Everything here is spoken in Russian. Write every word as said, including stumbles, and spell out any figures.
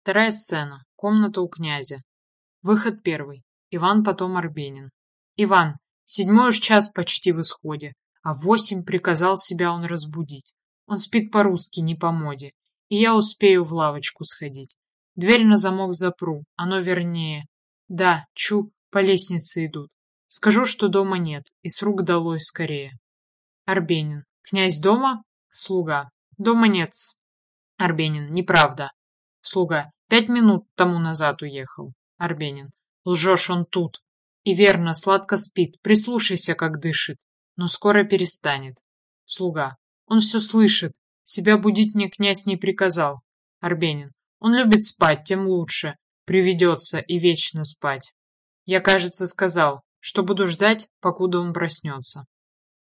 Вторая сцена. Комната у князя. Выход первый. Иван, потом Арбенин. Иван. Седьмой уж час почти в исходе, а в восемь приказал себя он разбудить. Он спит по-русски, не по моде, и я успею в лавочку сходить. Дверь на замок запру, оно вернее. Да, чу, по лестнице идут. Скажу, что дома нет, и с рук долой скорее. Арбенин. Князь дома? Слуга. Дома нет-с. Арбенин. Неправда. Слуга. Пять минут тому назад уехал. Арбенин. Лжешь, он тут. И верно, сладко спит. Прислушайся, как дышит. Но скоро перестанет. Слуга. Он все слышит. Себя будить мне князь не приказал. Арбенин. Он любит спать, тем лучше. Приведется и вечно спать. Я, кажется, сказал, что буду ждать, покуда он проснется.